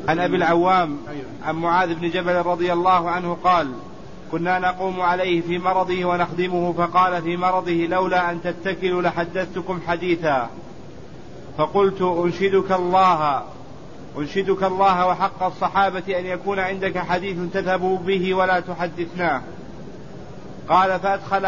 عن أبي العوام عن معاذ بن جبل رضي الله عنه قال: كنا نقوم عليه في مرضه ونخدمه، فقال في مرضه: لولا أن تتكلوا لحدثتكم حديثا. فقلت: أنشدك الله وحق الصحابة أن يكون عندك حديث تذهب به ولا تحدثناه. قال: فأدخلت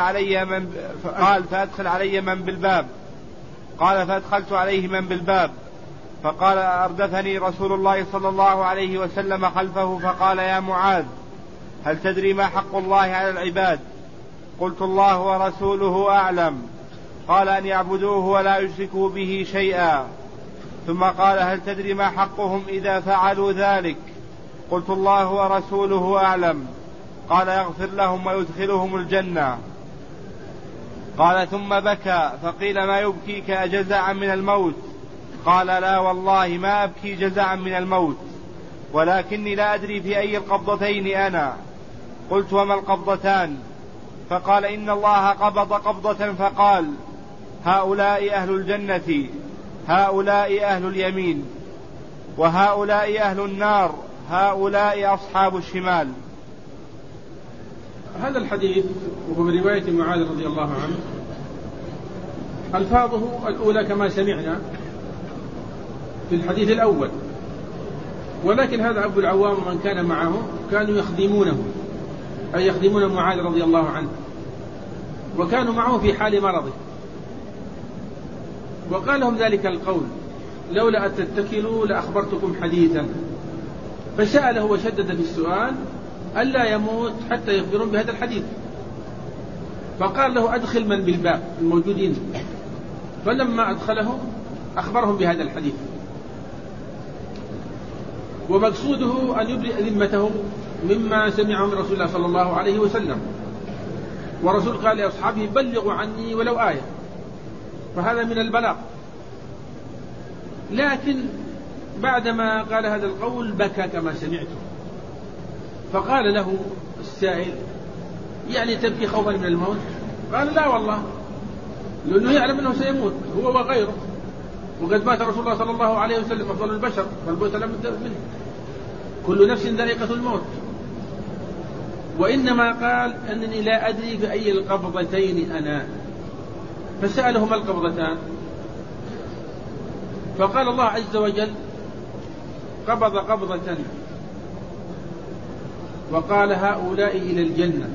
عليه من بالباب فقال: أردفني رسول الله صلى الله عليه وسلم خلفه فقال: يا معاذ، هل تدري ما حق الله على العباد؟ قلت: الله ورسوله أعلم. قال: أن يعبدوه ولا يشركوا به شيئا. ثم قال: هل تدري ما حقهم إذا فعلوا ذلك؟ قلت: الله ورسوله أعلم. قال: يغفر لهم ويدخلهم الجنة. قال: ثم بكى، فقيل: ما يبكيك أجزعا من الموت؟ قال: لا والله ما أبكي جزعا من الموت، ولكني لا أدري في أي القبضتين أنا. قلت: وما القبضتان؟ فقال: إن الله قبض قبضة فقال: هؤلاء أهل الجنة، هؤلاء أهل اليمين، وهؤلاء أهل النار، هؤلاء أصحاب الشمال. هذا الحديث وهو من رواية معاذ رضي الله عنه، ألفاظه الأولى كما سمعنا في الحديث الأول، ولكن هذا أبو العوام ومن كان معه كانوا يخدمونه، أي يخدمون معاذ رضي الله عنه، وكانوا معه في حال مرضه، وقال لهم ذلك القول: لولا أن تتكلوا لأخبرتكم حديثا. فسأله وشدد في السؤال ألا يموت حتى يخبرون بهذا الحديث. فقال له: أدخل من بالباب الموجودين. فلما أدخلهم أخبرهم بهذا الحديث، ومقصوده أن يبرئ ذمته مما سمعه من رسول الله صلى الله عليه وسلم. ورسول قال لأصحابه: بلغوا عني ولو آية، فهذا من البلاغ. لكن بعدما قال هذا القول بكى كما سمعته. فقال له السائل: يعني تبكي خوفا من الموت؟ قال: لا والله، لأنه يعلم أنه سيموت هو وغيره، وقد مات رسول الله صلى الله عليه وسلم أفضل البشر، فالموت لم ينتهي منه، كل نفس ذائقة الموت. وإنما قال: أنني لا أدري في أي القبضتين أنا. فسأله: ما القبضتان؟ فقال الله عز وجل: قبض قبضة وقال: هؤلاء إلى الجنة،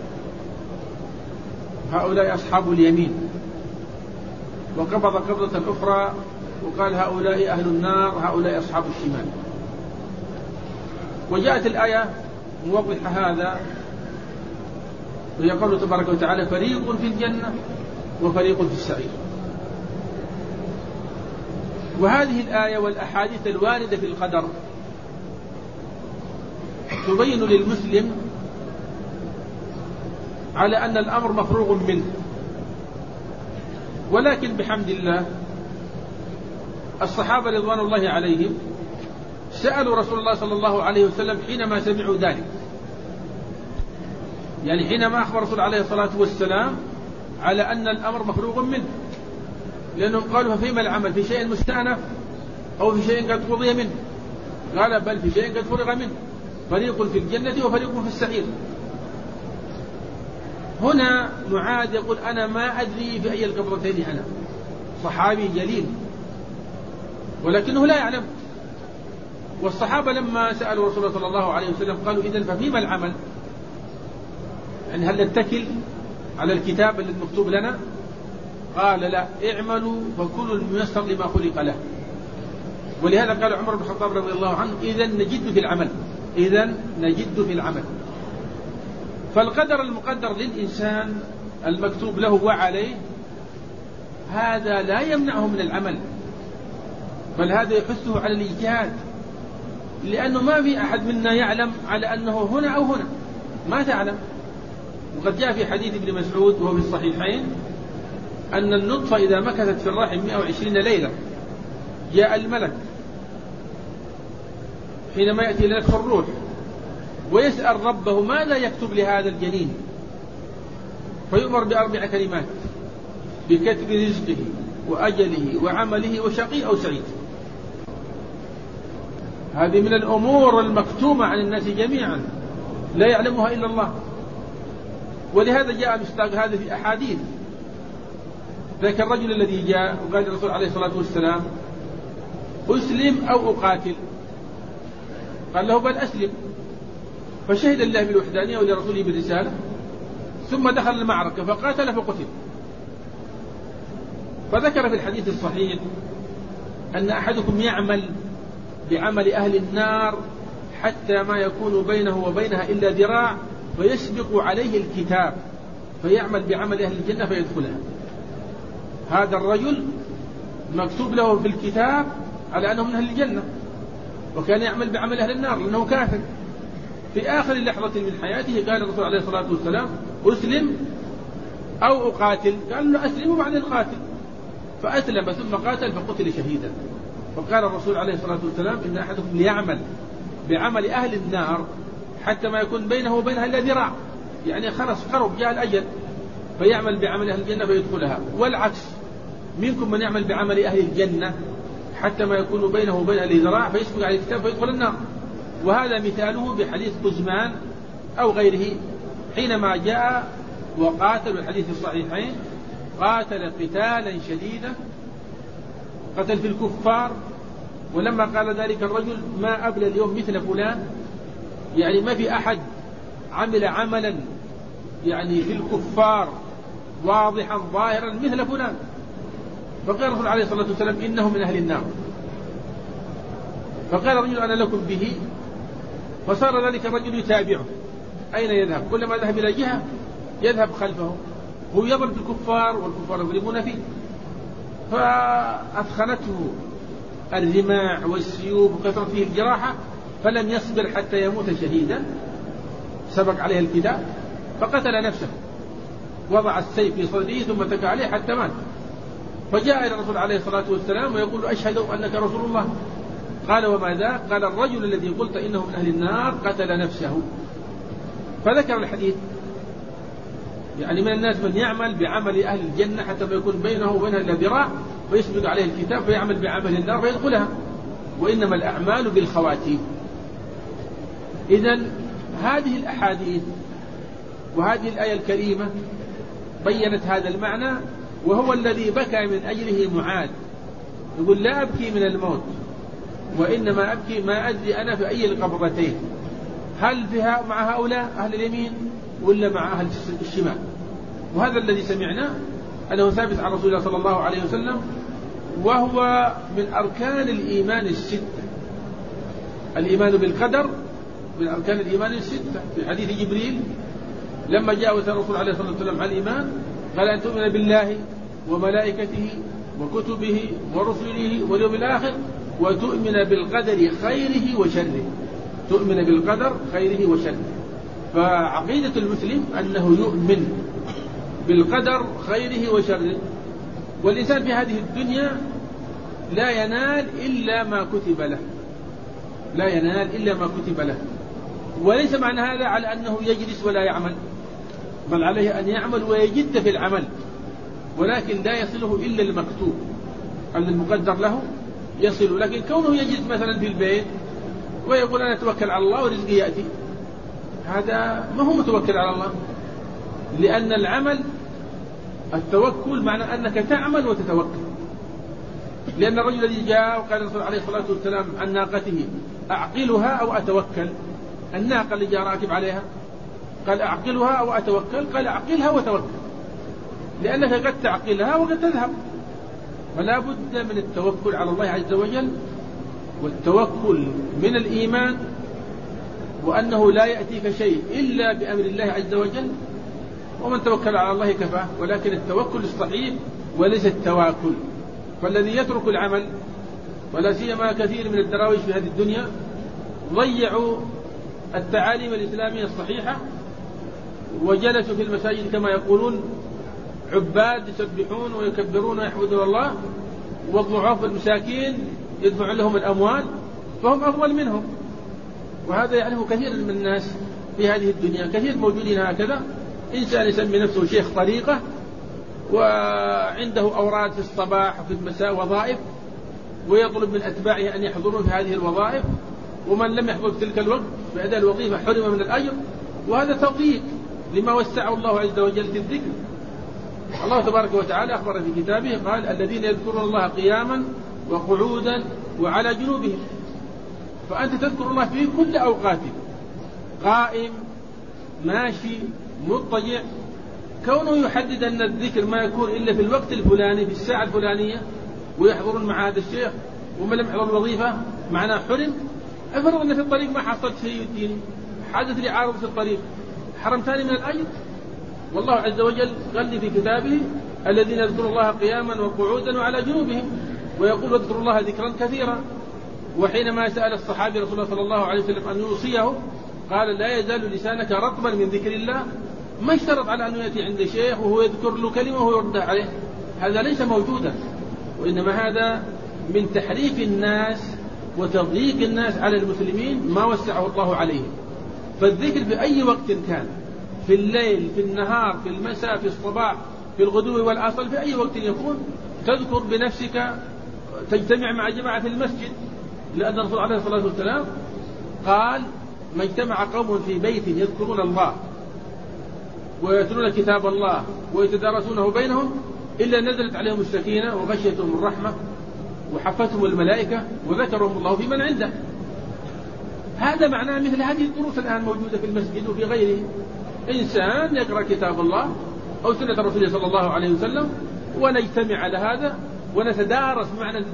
هؤلاء أصحاب اليمين. وقبض قبضة أخرى وقال: هؤلاء أهل النار، هؤلاء أصحاب الشمال. وجاءت الآية موضحة هذا، وهي قوله تبارك وتعالى: فريق في الجنة وفريق في السعير. وهذه الآية والأحاديث الواردة في القدر تبين للمسلم على أن الأمر مفروغ منه. ولكن بحمد الله الصحابة رضوان الله عليهم سألوا رسول الله صلى الله عليه وسلم حينما سمعوا ذلك، يعني حينما أخبر رسول عليه الصلاة والسلام على أن الأمر مفروغ منه، لأنهم قالوا: ففيما العمل؟ في شيء مستأنف أو في شيء قد قضي منه؟ قال: بل في شيء قد فرغ منه، فريق في الجنة وفريق في السعير. هنا معاذ يقول: أنا ما أدري في أي القبضتين أنا، صحابي جليل ولكنه لا يعلم. والصحابة لما سألوا رسول الله صلى الله عليه وسلم قالوا: إذن ففيما العمل؟ يعني هل نتكل على الكتاب المكتوب لنا؟ قال: لا، اعملوا فكل ميسر لما خلق له. ولهذا قال عمر بن الخطاب رضي الله عنه: إذن نجد في العمل، إذن نجد في العمل. فالقدر المقدر للإنسان المكتوب له وعليه هذا لا يمنعه من العمل، بل هذا يحثه على الاجتهاد، لأنه ما في أحد منا يعلم على أنه هنا أو هنا، ما تعلم. وقد جاء في حديث ابن مسعود وهو في الصحيحين أن النطفة إذا مكثت في الرحم 120 ليلة جاء الملك حينما يأتي لنفخ الروح ويسأل ربه ماذا يكتب لهذا الجنين، فيؤمر ب4 كلمات: بكتب رزقه وأجله وعمله وشقي أو سعيد. هذه من الأمور المكتومة عن الناس جميعا لا يعلمها إلا الله. ولهذا جاء مصداق هذا في أحاديث. ذاك الرجل الذي جاء وقال الرسول عليه الصلاة والسلام أسلم أو أقاتل؟ قال له بل أسلم. فشهد الله بالوحدانية ولرسوله بالرسالة ثم دخل المعركة فقاتل فقتل. فذكر في الحديث الصحيح أن أحدكم يعمل بعمل أهل النار حتى ما يكون بينه وبينها إلا ذراع فيسبق عليه الكتاب فيعمل بعمل أهل الجنة فيدخلها. هذا الرجل مكتوب له في الكتاب على أنه من أهل الجنة، وكان يعمل بعمل أهل النار لأنه كافر. في آخر لحظة من حياته قال الرسول عليه الصلاة والسلام أسلم أو أقاتل؟ قال له أسلم وبعدين قاتل. فأسلم ثم قاتل فقتل شهيدا. فقال الرسول عليه الصلاة والسلام إن أحدكم ليعمل بعمل أهل النار حتى ما يكون بينه وبينها إلا ذراع، يعني خلص قرب جاء الأجل، فيعمل بعمل أهل الجنة فيدخلها. والعكس، منكم من يعمل بعمل أهل الجنة حتى ما يكون بينه وبينها إلا ذراع فيسبق عليه الكتاب فيدخل النار. وهذا مثاله بحديث قزمان أو غيره حينما جاء وقاتل الحديث الصحيحين، قاتل قتالا شديدا، قتل في الكفار. ولما قال ذلك الرجل ما أبلى اليوم مثل فلان، يعني ما في أحد عمل عملا يعني في الكفار واضحا ظاهرا مثل فلان. فقال الرسول عليه الصلاة والسلام إنه من أهل النار. فقال الرجل أنا لكم به. فصار ذلك الرجل يتابعه أين يذهب، كلما ذهب إلى جهة يذهب خلفه، هو يضرب الكفار والكفار يضربون فيه. فأثخنته الرماع والسيوف وكثرت فيه الجراحة فلم يصبر حتى يموت شهيدا، سبق عليه الكتاب فقتل نفسه، وضع السيف في صدره ثم تكى عليه حتى مات. فجاء إلى الرسول عليه الصلاة والسلام ويقول أشهد أنك رسول الله. قال وما ذاك؟ قال الرجل الذي قلت إنه من أهل النار قتل نفسه. فذكر الحديث، يعني من الناس من يعمل بعمل أهل الجنة حتى ما يكون بينه وبينها إلا ذراع فيسبق عليه الكتاب فيعمل بعمل النار فيدخلها، وإنما الأعمال بالخواتيم. إذن هذه الأحاديث وهذه الآية الكريمة بيّنت هذا المعنى، وهو الذي بكى من أجله معاذ. يقول لا أبكي من الموت وإنما أبكي ما أدري أنا في أي القبضتين، هل فيها مع هؤلاء أهل اليمين ولا مع أهل الشمال. وهذا الذي سمعناه أنه ثابت عن رسول الله صلى الله عليه وسلم، وهو من أركان الإيمان الستة. الإيمان بالقدر من أركان الإيمان الستة. في حديث جبريل لما جاء وسأل الرسول عليه الصلاة والسلام عن الإيمان قال أن تؤمن بالله وملائكته وكتبه ورسله واليوم الآخر وتؤمن بالقدر خيره وشره. تؤمن بالقدر خيره وشره. فعقيدة المسلم أنه يؤمن بالقدر خيره وشره. والإنسان في هذه الدنيا لا ينال إلا ما كتب له، لا ينال إلا ما كتب له. وليس معنى هذا على أنه يجلس ولا يعمل، بل عليه أن يعمل ويجد في العمل، ولكن لا يصله إلا المكتوب أن المقدر له يصل. لكن كونه يجلس مثلا في البيت ويقول أنا أتوكل على الله ورزقي يأتي، هذا ما هو متوكل على الله. لأن العمل التوكل معنى أنك تعمل وتتوكل. لأن الرجل الذي جاء وقال الرسول عليه الصلاة والسلام عن ناقته أعقلها أو أتوكل، الناقة اللي جاء راكب عليها قال أعقلها أو أتوكل، قال أعقلها وتوكل، لأنك قد تعقلها وقد تذهب. فلا بد من التوكل على الله عز وجل، والتوكل من الإيمان، وأنه لا يأتيك شيء إلا بأمر الله عز وجل، ومن توكل على الله كفاه. ولكن التوكل الصحيح وليس التواكل. فالذي يترك العمل، ولا سيما كثير من الدراويش في هذه الدنيا، ضيعوا التعاليم الإسلامية الصحيحة وجلسوا في المساجد كما يقولون عباد يسبحون ويكبرون ويحمدون الله، والضعاف المساكين يدفع لهم الأموال فهم أفضل منهم. وهذا يعرفه كثير من الناس في هذه الدنيا، كثير موجودين هكذا. إنسان يسمي نفسه شيخ طريقة وعنده أوراد في الصباح وفي المساء وظائف، ويطلب من أتباعه أن يحضرون في هذه الوظائف، ومن لم يحضر تلك الوقت بأداء الوظيفة حرم من الأجر. وهذا توفيق لما وسعه الله عز وجل في الذكر. الله تبارك وتعالى أخبر في كتابه قال الذين يذكرون الله قياما وقعودا وعلى جنوبهم. فأنت تذكر الله في كل أوقاتك، قائم، ماشي، مضطجع. كونه يحدد أن الذكر ما يكون إلا في الوقت الفلاني في الساعة الفلانية ويحضرون مع هذا الشيخ، ومن لم يحضر الوظيفة معناه حرم. أفرض أن في الطريق ما حصلت شيء يديني، حدث لي عارض في الطريق، حرمتني من الأجر. والله عز وجل قال لي في كتابه الذين يذكرون الله قياما وقعودا وعلى جنوبهم ويقول واذكروا الله ذكرا كثيرا. وحينما سأل الصحابي رسول الله صلى الله عليه وسلم أن يوصيه قال لا يزال لسانك رطبا من ذكر الله. ما اشترط على أن يأتي عند شيخ وهو يذكر له كلمة وهو يردها عليه، هذا ليس موجودا، وإنما هذا من تحريف الناس وتضييق الناس على المسلمين ما وسعه الله عليهم. فالذكر في أي وقت كان، في الليل، في النهار، في المساء، في الصباح، في الغدو والعصر، في أي وقت يكون تذكر بنفسك، تجتمع مع جماعة في المسجد. لأن الرسول عليه الصلاة والسلام قال ما اجتمع قوم في بيت يذكرون الله ويتلون كتاب الله ويتدارسونه بينهم إلا نزلت عليهم السكينة وغشيتهم الرحمة وحفتهم الملائكة وذكرهم الله في من عنده. هذا معناه مثل هذه الدروس الآن موجودة في المسجد وفي غيره. إنسان يقرأ كتاب الله أو سنة الرسول صلى الله عليه وسلم ونجتمع على هذا ونتدارس، معنى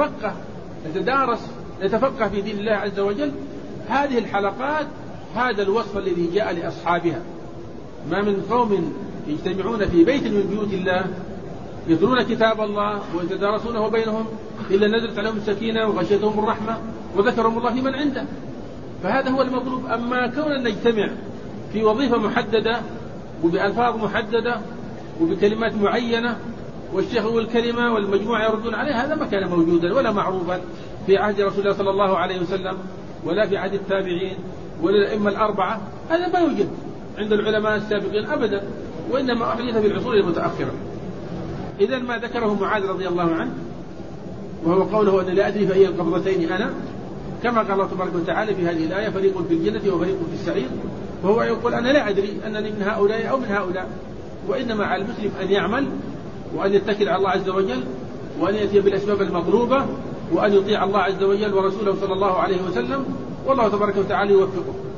نتفقه في دين الله عز وجل. هذه الحلقات هذا الوصف الذي جاء لأصحابها. ما من قوم يجتمعون في بيت من بيوت الله يتلون كتاب الله ويتدارسونه بينهم إلا نزلت عليهم السكينة وغشيتهم الرحمة وذكرهم الله في من عنده. فهذا هو المطلوب. أما كون أن نجتمع في وظيفة محددة وبألفاظ محددة وبكلمات معينة والشيخ والكلمة والمجموعة يردون عليه، هذا ما كان موجودا ولا معروفا في عهد رسول الله صلى الله عليه وسلم ولا في عهد التابعين ولا الأئمة الأربعة. هذا ما يوجد عند العلماء السابقين أبدا، وإنما أحدث في العصور المتأخرة. إذا ما ذكره معاذ رضي الله عنه وهو قوله أن لا أدري في أي القبضتين أنا، كما قال الله تبارك وتعالى في هذه الآية فريق في الجنة وفريق في السعير. وهو يقول أنا لا أدري أنني من هؤلاء أو من هؤلاء. وإنما على المسلم أن يعمل وأن يتكل على الله عز وجل وأن يأتي بالأسباب المطلوبة وأن يطيع الله عز وجل ورسوله صلى الله عليه وسلم، والله تبارك وتعالى يوفقه.